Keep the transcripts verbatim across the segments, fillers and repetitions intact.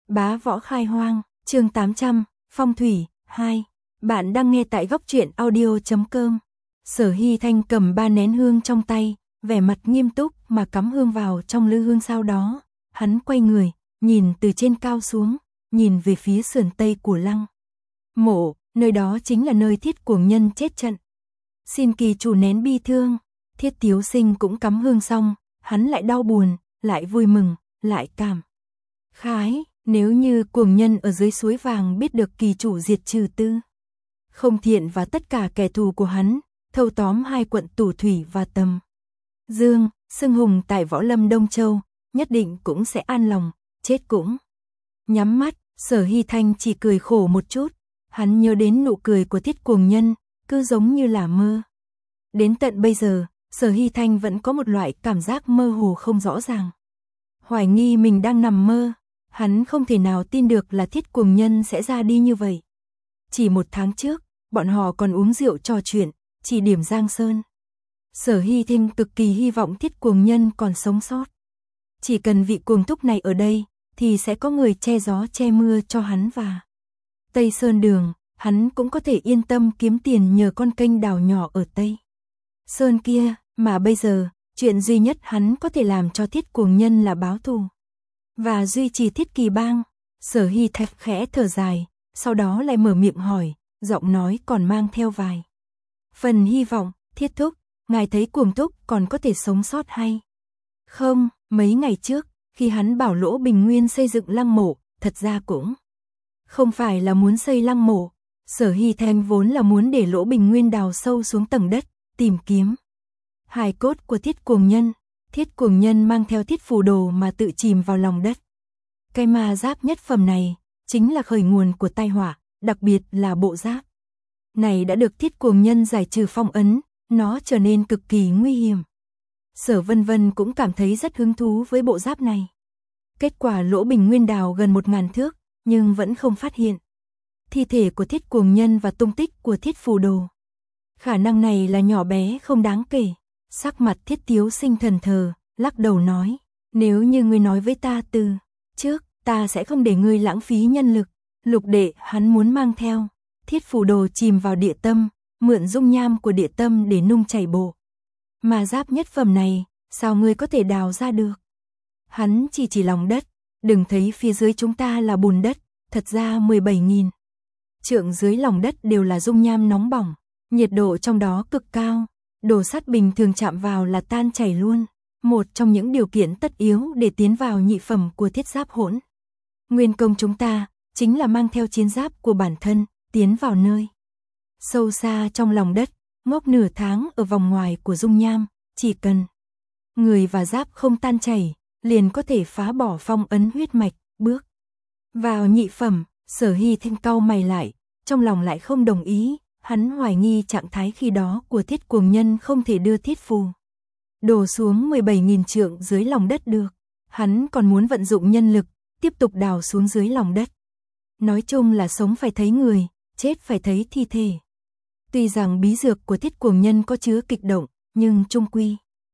Bá võ khai hoang, chương tám trăm, phong thủy, hai. Bạn đang nghe tại góc truyện audio chấm com. Sở Hy Thanh cầm ba nén hương trong tay, vẻ mặt nghiêm túc mà cắm hương vào trong lư hương, sau đó, hắn quay người, nhìn từ trên cao xuống, nhìn về phía sườn tây của lăng mộ, nơi đó chính là nơi Thiết Cuồng Nhân chết trận. Xin kỳ chủ nén bi thương. Thiết Tiếu Sinh cũng cắm hương xong, hắn lại đau buồn, lại vui mừng, lại cảm khái, nếu như Cuồng Nhân ở dưới suối vàng biết được kỳ chủ diệt trừ Tư Không Thiện và tất cả kẻ thù của hắn, thâu tóm hai quận Tủ Thủy và Tầm Dương, xưng hùng tại Võ Lâm Đông Châu, nhất định cũng sẽ an lòng, chết cũng nhắm mắt. Sở Hy Thanh chỉ cười khổ một chút, hắn nhớ đến nụ cười của Thiết Cuồng Nhân, cứ giống như là mơ. Đến tận bây giờ, Sở Hy Thanh vẫn có một loại cảm giác mơ hồ không rõ ràng. Hoài nghi mình đang nằm mơ, hắn không thể nào tin được là Thiết Cuồng Nhân sẽ ra đi như vậy. Chỉ một tháng trước, bọn họ còn uống rượu trò chuyện, chỉ điểm Giang Sơn. Sở Hy Thanh cực kỳ hy vọng Thiết Cuồng Nhân còn sống sót. Chỉ cần vị cuồng thúc này ở đây, thì sẽ có người che gió che mưa cho hắn và Tây Sơn Đường, hắn cũng có thể yên tâm kiếm tiền nhờ con kênh đào nhỏ ở Tây Sơn kia, mà bây giờ, chuyện duy nhất hắn có thể làm cho Thiết Cuồng Nhân là báo thù và duy trì Thiết Kỳ Bang. Sở Hy Thanh khẽ thở dài, sau đó lại mở miệng hỏi, giọng nói còn mang theo vài phần hy vọng, Thiết thúc, ngài thấy cuồng thúc còn có thể sống sót hay không? Mấy ngày trước, khi hắn bảo Lỗ Bình Nguyên xây dựng lăng mộ, thật ra cũng không phải là muốn xây lăng mộ. Sở Hy Thanh vốn là muốn để Lỗ Bình Nguyên đào sâu xuống tầng đất, tìm kiếm hài cốt của Thiết Cuồng Nhân. Thiết Cuồng Nhân mang theo thiết phù đồ mà tự chìm vào lòng đất. Cái ma giáp nhất phẩm này, chính là khởi nguồn của tai họa, đặc biệt là bộ giáp này đã được Thiết Cuồng Nhân giải trừ phong ấn, nó trở nên cực kỳ nguy hiểm. Sở Vân Vân cũng cảm thấy rất hứng thú với bộ giáp này. Kết quả Lỗ Bình Nguyên đào gần một ngàn thước, nhưng vẫn không phát hiện thi thể của Thiết Cuồng Nhân và tung tích của thiết phù đồ. Khả năng này là nhỏ bé không đáng kể. Sắc mặt Thiết Tiếu Sinh thần thờ, lắc đầu nói, nếu như ngươi nói với ta từ trước, ta sẽ không để ngươi lãng phí nhân lực. Lục đệ, hắn muốn mang theo thiết phù đồ chìm vào địa tâm, mượn dung nham của địa tâm để nung chảy bộ mà giáp nhất phẩm này, sao ngươi có thể đào ra được? Hắn chỉ chỉ lòng đất, đừng thấy phía dưới chúng ta là bùn đất, thật ra mười bảy nghìn trượng dưới lòng đất đều là dung nham nóng bỏng, nhiệt độ trong đó cực cao, đồ sắt bình thường chạm vào là tan chảy luôn. Một trong những điều kiện tất yếu để tiến vào nhị phẩm của thiết giáp hỗn nguyên công chúng ta, chính là mang theo chiến giáp của bản thân, tiến vào nơi sâu xa trong lòng đất, ngốc nửa tháng ở vòng ngoài của dung nham, chỉ cần người và giáp không tan chảy, liền có thể phá bỏ phong ấn huyết mạch, bước vào nhị phẩm. Sở Hy Thanh cau mày lại, trong lòng lại không đồng ý, hắn hoài nghi trạng thái khi đó của Thiết Cuồng Nhân không thể đưa thiết phù đổ xuống mười bảy nghìn trượng dưới lòng đất được. Hắn còn muốn vận dụng nhân lực, tiếp tục đào xuống dưới lòng đất. Nói chung là sống phải thấy người, chết phải thấy thi thể. Tuy rằng bí dược của Thiết Cuồng Nhân có chứa kịch động, nhưng chung quy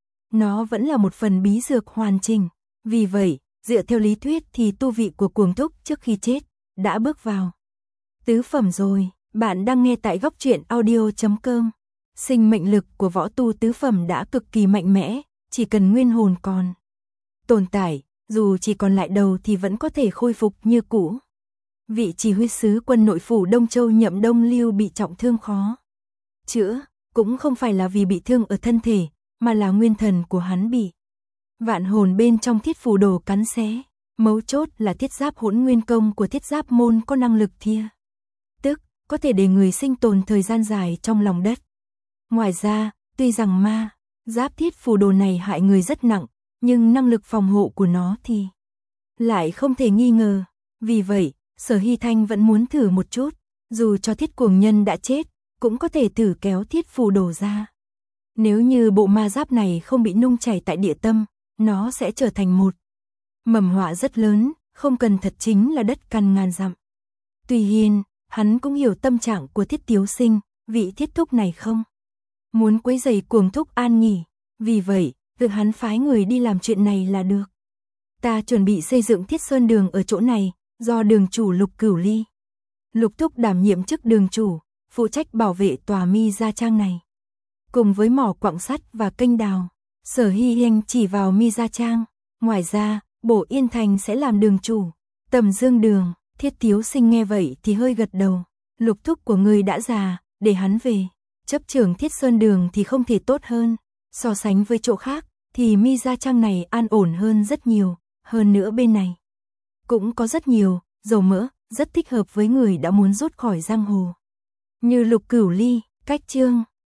nó vẫn là một phần bí dược hoàn chỉnh. Vì vậy, dựa theo lý thuyết thì tu vị của cuồng thúc trước khi chết đã bước vào tứ phẩm rồi. Bạn đang nghe tại góc truyện audio chấm com. Sinh mệnh lực của võ tu tứ phẩm đã cực kỳ mạnh mẽ, chỉ cần nguyên hồn còn tồn tại, dù chỉ còn lại đầu thì vẫn có thể khôi phục như cũ. Vị chỉ huy sứ quân nội phủ Đông Châu Nhậm Đông Lưu bị trọng thương khó chữa, cũng không phải là vì bị thương ở thân thể, mà là nguyên thần của hắn bị vạn hồn bên trong thiết phù đồ cắn xé. Mấu chốt là thiết giáp hỗn nguyên công của thiết giáp môn có năng lực thia tức, có thể để người sinh tồn thời gian dài trong lòng đất. Ngoài ra, tuy rằng ma giáp thiết phù đồ này hại người rất nặng, nhưng năng lực phòng hộ của nó thì lại không thể nghi ngờ. Vì vậy, Sở Hy Thanh vẫn muốn thử một chút, dù cho Thiết Cuồng Nhân đã chết, cũng có thể thử kéo thiết phù đồ ra. Nếu như bộ ma giáp này không bị nung chảy tại địa tâm, nó sẽ trở thành một mầm họa rất lớn, không cần thật chính là đất căn ngàn dặm. Tuy nhiên, hắn cũng hiểu tâm trạng của Thiết Tiếu Sinh, vị thiết thúc này không muốn quấy rầy cuồng thúc an nghỉ. Vì vậy, việc hắn phái người đi làm chuyện này là được. Ta chuẩn bị xây dựng Thiết Sơn Đường ở chỗ này, do đường chủ Lục Cửu Ly. Lục Thúc đảm nhiệm chức đường chủ, phụ trách bảo vệ tòa Mi Gia Trang này. Cùng với mỏ quặng sắt và kênh đào, Sở Hy Hành chỉ vào Mi Gia Trang. Ngoài ra, Bổ Yên Thành sẽ làm đường chủ. Tầm Dương Đường, Thiết Tiếu Sinh nghe vậy thì hơi gật đầu. Lục Thúc của người đã già, để hắn về. Chấp trưởng Thiết Sơn Đường thì không thể tốt hơn. So sánh với chỗ khác, thì Mi Gia Trang này an ổn hơn rất nhiều. Hơn nữa bên này cũng có rất nhiều dầu mỡ, rất thích hợp với người đã muốn rút khỏi giang hồ. Như Lục Cửu Ly, Cách Trương.